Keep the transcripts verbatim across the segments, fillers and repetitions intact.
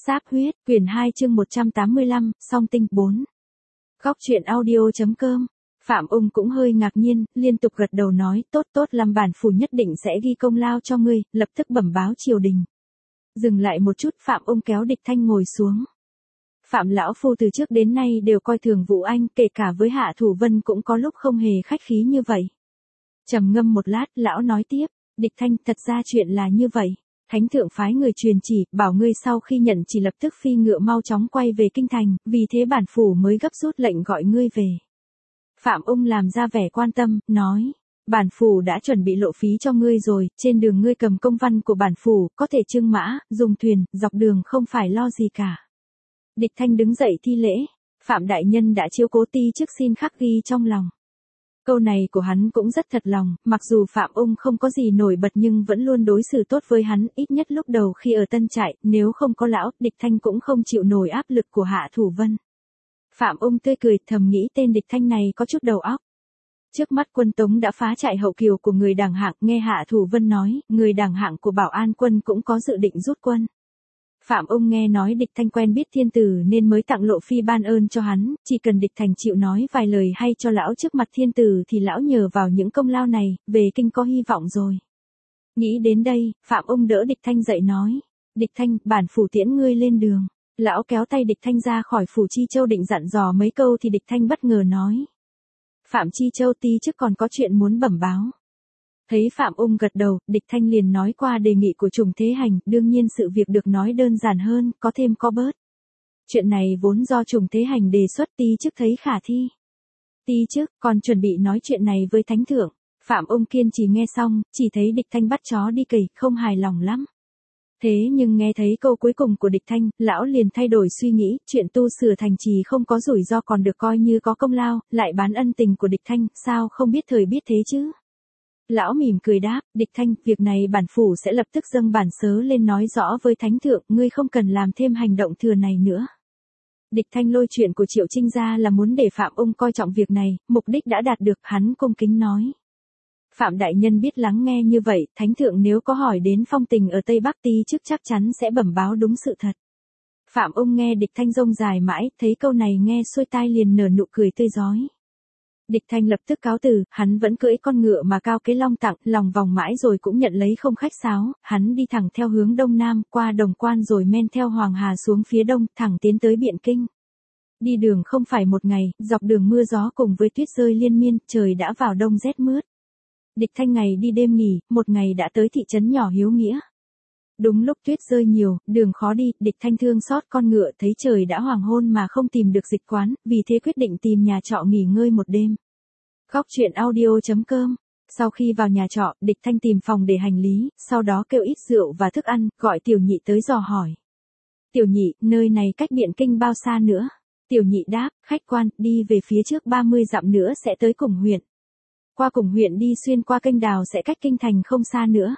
Sáp huyết, quyển hai chương một trăm tám mươi lăm, song tinh bốn. Góc truyện audio.com. Phạm Ung cũng hơi ngạc nhiên, liên tục gật đầu nói, tốt tốt làm bản phủ nhất định sẽ ghi công lao cho ngươi, lập tức bẩm báo triều đình. Dừng lại một chút, Phạm Ung kéo Địch Thanh ngồi xuống. Phạm lão phu từ trước đến nay đều coi thường Vũ Anh, kể cả với Hạ Thủ Vân cũng có lúc không hề khách khí như vậy. Trầm ngâm một lát, lão nói tiếp, Địch Thanh, thật ra chuyện là như vậy. Thánh thượng phái người truyền chỉ, bảo ngươi sau khi nhận chỉ lập tức phi ngựa mau chóng quay về kinh thành, vì thế bản phủ mới gấp rút lệnh gọi ngươi về. Phạm Ung làm ra vẻ quan tâm, nói, bản phủ đã chuẩn bị lộ phí cho ngươi rồi, trên đường ngươi cầm công văn của bản phủ, có thể trưng mã, dùng thuyền, dọc đường không phải lo gì cả. Địch Thanh đứng dậy thi lễ, Phạm đại nhân đã chiếu cố ti chức xin khắc ghi trong lòng. Câu này của hắn cũng rất thật lòng, mặc dù Phạm Ung không có gì nổi bật nhưng vẫn luôn đối xử tốt với hắn, ít nhất lúc đầu khi ở Tân Trại, nếu không có lão, Địch Thanh cũng không chịu nổi áp lực của Hạ Thủ Vân. Phạm Ung tươi cười, thầm nghĩ tên Địch Thanh này có chút đầu óc. Trước mắt quân Tống đã phá trại hậu kiều của người Đảng Hạng, nghe Hạ Thủ Vân nói, người Đảng Hạng của Bảo An quân cũng có dự định rút quân. Phạm Ung nghe nói Địch Thanh quen biết thiên tử nên mới tặng lộ phi ban ơn cho hắn, chỉ cần Địch Thanh chịu nói vài lời hay cho lão trước mặt thiên tử thì lão nhờ vào những công lao này, về kinh có hy vọng rồi. Nghĩ đến đây, Phạm Ung đỡ Địch Thanh dậy nói, Địch Thanh, bản phủ tiễn ngươi lên đường. Lão kéo tay Địch Thanh ra khỏi phủ Chi Châu định dặn dò mấy câu thì Địch Thanh bất ngờ nói. Phạm Chi Châu ti chức còn có chuyện muốn bẩm báo. Thấy Phạm Ung gật đầu, Địch Thanh liền nói qua đề nghị của Trùng Thế Hành, đương nhiên sự việc được nói đơn giản hơn, có thêm có bớt. Chuyện này vốn do Trùng Thế Hành đề xuất ti chức thấy khả thi. Ti chức còn chuẩn bị nói chuyện này với Thánh Thượng. Phạm Ung kiên trì nghe xong, chỉ thấy Địch Thanh bắt chó đi cầy, không hài lòng lắm. Thế nhưng nghe thấy câu cuối cùng của Địch Thanh, lão liền thay đổi suy nghĩ, chuyện tu sửa thành trì không có rủi ro còn được coi như có công lao, lại bán ân tình của Địch Thanh, sao không biết thời biết thế chứ? Lão mỉm cười đáp, Địch Thanh, việc này bản phủ sẽ lập tức dâng bản sớ lên nói rõ với Thánh Thượng, ngươi không cần làm thêm hành động thừa này nữa. Địch Thanh lôi chuyện của Triệu Trinh ra là muốn để Phạm Ung coi trọng việc này, mục đích đã đạt được, hắn cung kính nói. Phạm đại nhân biết lắng nghe như vậy, Thánh Thượng nếu có hỏi đến phong tình ở Tây Bắc ti chức chắc chắn sẽ bẩm báo đúng sự thật. Phạm Ung nghe Địch Thanh rông dài mãi, thấy câu này nghe xuôi tai liền nở nụ cười tươi rói. Địch Thanh lập tức cáo từ, hắn vẫn cưỡi con ngựa mà Cao Kế Long tặng, lòng vòng mãi rồi cũng nhận lấy không khách sáo, hắn đi thẳng theo hướng đông nam, qua Đồng Quan rồi men theo Hoàng Hà xuống phía đông, thẳng tiến tới Biện Kinh. Đi đường không phải một ngày, dọc đường mưa gió cùng với tuyết rơi liên miên, trời đã vào đông rét mướt. Địch Thanh ngày đi đêm nghỉ, một ngày đã tới thị trấn nhỏ Hiếu Nghĩa. Đúng lúc tuyết rơi nhiều, đường khó đi, Địch Thanh thương xót con ngựa, thấy trời đã hoàng hôn mà không tìm được dịch quán, vì thế quyết định tìm nhà trọ nghỉ ngơi một đêm. Góc truyện audio.com. Sau khi vào nhà trọ, Địch Thanh tìm phòng để hành lý, sau đó kêu ít rượu và thức ăn, gọi Tiểu Nhị tới dò hỏi. Tiểu Nhị, nơi này cách Biện Kinh bao xa nữa? Tiểu Nhị đáp, khách quan, đi về phía trước ba mươi dặm nữa sẽ tới Cùng huyện. Qua Cùng huyện đi xuyên qua kênh đào sẽ cách kinh thành không xa nữa.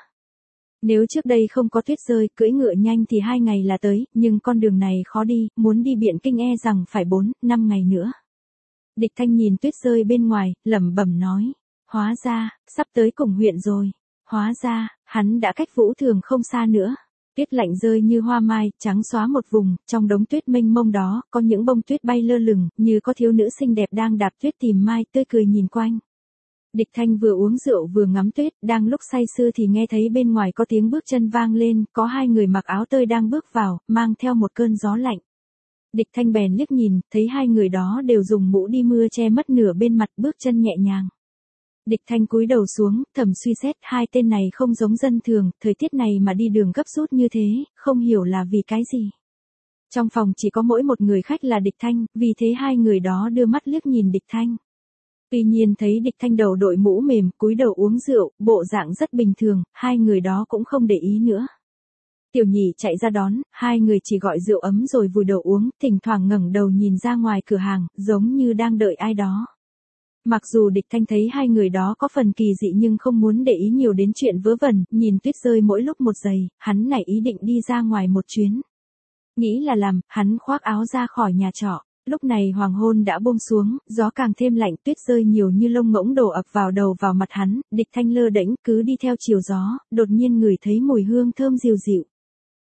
Nếu trước đây không có tuyết rơi, cưỡi ngựa nhanh thì hai ngày là tới, nhưng con đường này khó đi, muốn đi Biện Kinh e rằng phải bốn, năm ngày nữa. Địch Thanh nhìn tuyết rơi bên ngoài, lẩm bẩm nói, hóa ra, sắp tới Cùng huyện rồi. Hóa ra, hắn đã cách Vũ Thường không xa nữa. Tuyết lạnh rơi như hoa mai, trắng xóa một vùng, trong đống tuyết mênh mông đó, có những bông tuyết bay lơ lửng, như có thiếu nữ xinh đẹp đang đạp tuyết tìm mai, tươi cười nhìn quanh. Địch Thanh vừa uống rượu vừa ngắm tuyết, đang lúc say sưa thì nghe thấy bên ngoài có tiếng bước chân vang lên, có hai người mặc áo tơi đang bước vào, mang theo một cơn gió lạnh. Địch Thanh bèn liếc nhìn, thấy hai người đó đều dùng mũ đi mưa che mất nửa bên mặt, bước chân nhẹ nhàng. Địch Thanh cúi đầu xuống, thầm suy xét, hai tên này không giống dân thường, thời tiết này mà đi đường gấp rút như thế, không hiểu là vì cái gì. Trong phòng chỉ có mỗi một người khách là Địch Thanh, vì thế hai người đó đưa mắt liếc nhìn Địch Thanh. Tuy nhiên thấy Địch Thanh đầu đội mũ mềm, cúi đầu uống rượu, bộ dạng rất bình thường, hai người đó cũng không để ý nữa. Tiểu Nhị chạy ra đón, hai người chỉ gọi rượu ấm rồi vùi đầu uống, thỉnh thoảng ngẩng đầu nhìn ra ngoài cửa hàng, giống như đang đợi ai đó. Mặc dù Địch Thanh thấy hai người đó có phần kỳ dị nhưng không muốn để ý nhiều đến chuyện vớ vẩn, nhìn tuyết rơi mỗi lúc một giây, hắn nảy ý định đi ra ngoài một chuyến. Nghĩ là làm, hắn khoác áo ra khỏi nhà trọ. Lúc này hoàng hôn đã buông xuống, gió càng thêm lạnh, tuyết rơi nhiều như lông ngỗng đổ ập vào đầu vào mặt hắn, Địch Thanh lơ đễnh cứ đi theo chiều gió, đột nhiên ngửi thấy mùi hương thơm dịu dịu.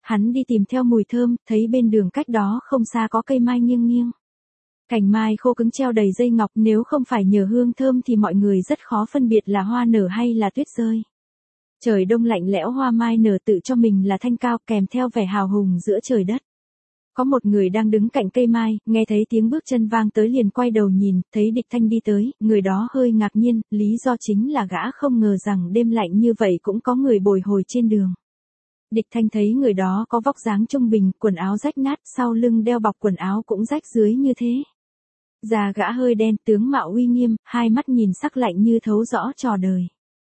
Hắn đi tìm theo mùi thơm, thấy bên đường cách đó không xa có cây mai nghiêng nghiêng. Cành mai khô cứng treo đầy dây ngọc, nếu không phải nhờ hương thơm thì mọi người rất khó phân biệt là hoa nở hay là tuyết rơi. Trời đông lạnh lẽo, hoa mai nở tự cho mình là thanh cao, kèm theo vẻ hào hùng giữa trời đất. Có một người đang đứng cạnh cây mai, nghe thấy tiếng bước chân vang tới liền quay đầu nhìn, thấy Địch Thanh đi tới, người đó hơi ngạc nhiên, lý do chính là gã không ngờ rằng đêm lạnh như vậy cũng có người bồi hồi trên đường. Địch Thanh thấy người đó có vóc dáng trung bình, quần áo rách nát, sau lưng đeo bọc quần áo cũng rách dưới như thế. Da gã hơi đen, tướng mạo uy nghiêm, hai mắt nhìn sắc lạnh như thấu rõ trò đời.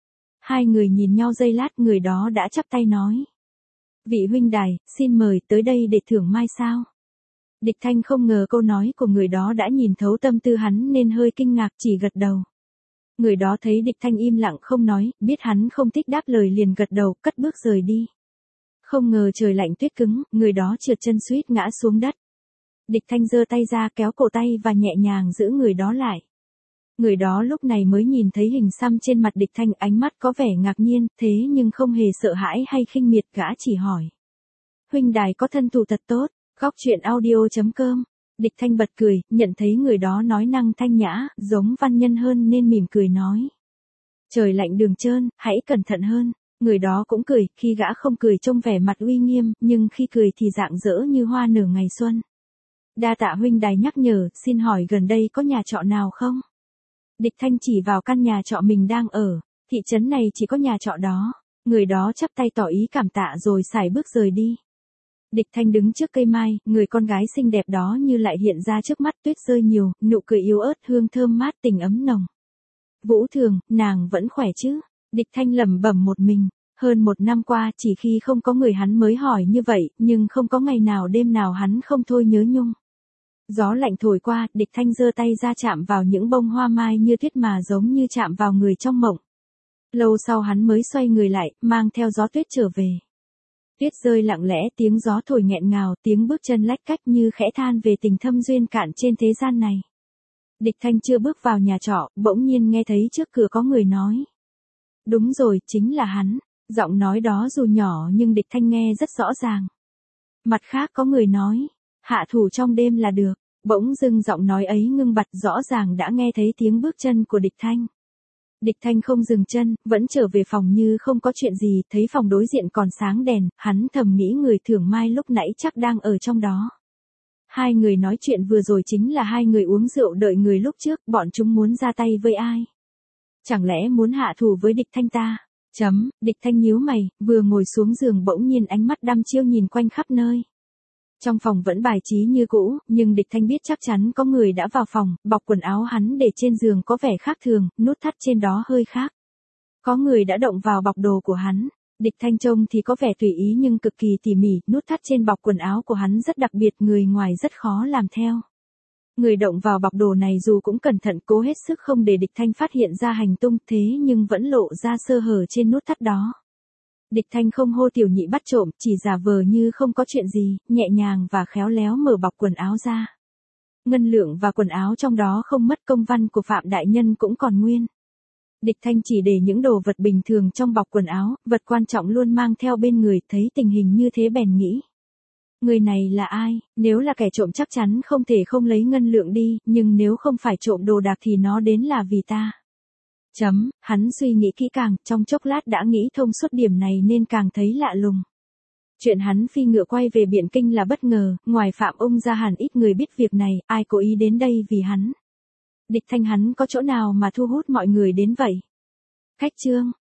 Hai người nhìn nhau giây lát, người đó đã chắp tay nói. Vị huynh đài, xin mời tới đây để thưởng mai sao? Địch Thanh không ngờ câu nói của người đó đã nhìn thấu tâm tư hắn nên hơi kinh ngạc, chỉ gật đầu. Người đó thấy Địch Thanh im lặng không nói, biết hắn không thích đáp lời liền gật đầu, cất bước rời đi. Không ngờ trời lạnh tuyết cứng, người đó trượt chân suýt ngã xuống đất. Địch Thanh giơ tay ra kéo cổ tay và nhẹ nhàng giữ người đó lại. Người đó lúc này mới nhìn thấy hình xăm trên mặt Địch Thanh, ánh mắt có vẻ ngạc nhiên, thế nhưng không hề sợ hãi hay khinh miệt, gã chỉ hỏi. Huynh đài có thân thủ thật tốt, góc truyện audio chấm com. Địch Thanh bật cười, nhận thấy người đó nói năng thanh nhã, giống văn nhân hơn nên mỉm cười nói. Trời lạnh đường trơn, hãy cẩn thận hơn. Người đó cũng cười, khi gã không cười trông vẻ mặt uy nghiêm, nhưng khi cười thì rạng rỡ như hoa nở ngày xuân. Đa tạ huynh đài nhắc nhở, xin hỏi gần đây có nhà trọ nào không? Địch Thanh chỉ vào căn nhà trọ mình đang ở, thị trấn này chỉ có nhà trọ đó. Người đó chắp tay tỏ ý cảm tạ rồi sải bước rời đi. Địch Thanh đứng trước cây mai, người con gái xinh đẹp đó như lại hiện ra trước mắt, tuyết rơi nhiều, nụ cười yếu ớt, hương thơm mát, tình ấm nồng. Vũ Thường, nàng vẫn khỏe chứ? Địch Thanh lẩm bẩm một mình. Hơn một năm qua chỉ khi không có người hắn mới hỏi như vậy, nhưng không có ngày nào đêm nào hắn không thôi nhớ nhung. Gió lạnh thổi qua, Địch Thanh giơ tay ra chạm vào những bông hoa mai như tuyết mà giống như chạm vào người trong mộng. Lâu sau hắn mới xoay người lại, mang theo gió tuyết trở về. Tuyết rơi lặng lẽ, tiếng gió thổi nghẹn ngào, tiếng bước chân lách cách như khẽ than về tình thâm duyên cạn trên thế gian này. Địch Thanh chưa bước vào nhà trọ, bỗng nhiên nghe thấy trước cửa có người nói. Đúng rồi, chính là hắn. Giọng nói đó dù nhỏ nhưng Địch Thanh nghe rất rõ ràng. Mặt khác có người nói, hạ thủ trong đêm là được. Bỗng dưng giọng nói ấy ngưng bặt, rõ ràng đã nghe thấy tiếng bước chân của Địch Thanh. Địch Thanh không dừng chân, vẫn trở về phòng như không có chuyện gì, thấy phòng đối diện còn sáng đèn, hắn thầm nghĩ người thưởng mai lúc nãy chắc đang ở trong đó. Hai người nói chuyện vừa rồi chính là hai người uống rượu đợi người lúc trước, bọn chúng muốn ra tay với ai? Chẳng lẽ muốn hạ thủ với Địch Thanh ta? Chấm, Địch Thanh nhíu mày, vừa ngồi xuống giường bỗng nhiên ánh mắt đăm chiêu nhìn quanh khắp nơi. Trong phòng vẫn bài trí như cũ, nhưng Địch Thanh biết chắc chắn có người đã vào phòng, bọc quần áo hắn để trên giường có vẻ khác thường, nút thắt trên đó hơi khác. Có người đã động vào bọc đồ của hắn. Địch Thanh trông thì có vẻ tùy ý nhưng cực kỳ tỉ mỉ, nút thắt trên bọc quần áo của hắn rất đặc biệt, người ngoài rất khó làm theo. Người động vào bọc đồ này dù cũng cẩn thận cố hết sức không để Địch Thanh phát hiện ra hành tung, thế nhưng vẫn lộ ra sơ hở trên nút thắt đó. Địch Thanh không hô tiểu nhị bắt trộm, chỉ giả vờ như không có chuyện gì, nhẹ nhàng và khéo léo mở bọc quần áo ra. Ngân lượng và quần áo trong đó không mất, công văn của Phạm đại nhân cũng còn nguyên. Địch Thanh chỉ để những đồ vật bình thường trong bọc quần áo, vật quan trọng luôn mang theo bên người, thấy tình hình như thế bèn nghĩ. Người này là ai? Nếu là kẻ trộm chắc chắn không thể không lấy ngân lượng đi, nhưng nếu không phải trộm đồ đạc thì nó đến là vì ta. Chấm, hắn suy nghĩ kỹ càng, trong chốc lát đã nghĩ thông suốt điểm này nên càng thấy lạ lùng. Chuyện hắn phi ngựa quay về Biện Kinh là bất ngờ, ngoài Phạm Ung ra hẳn ít người biết việc này, ai cố ý đến đây vì hắn. Địch Thanh hắn có chỗ nào mà thu hút mọi người đến vậy? Khách chương.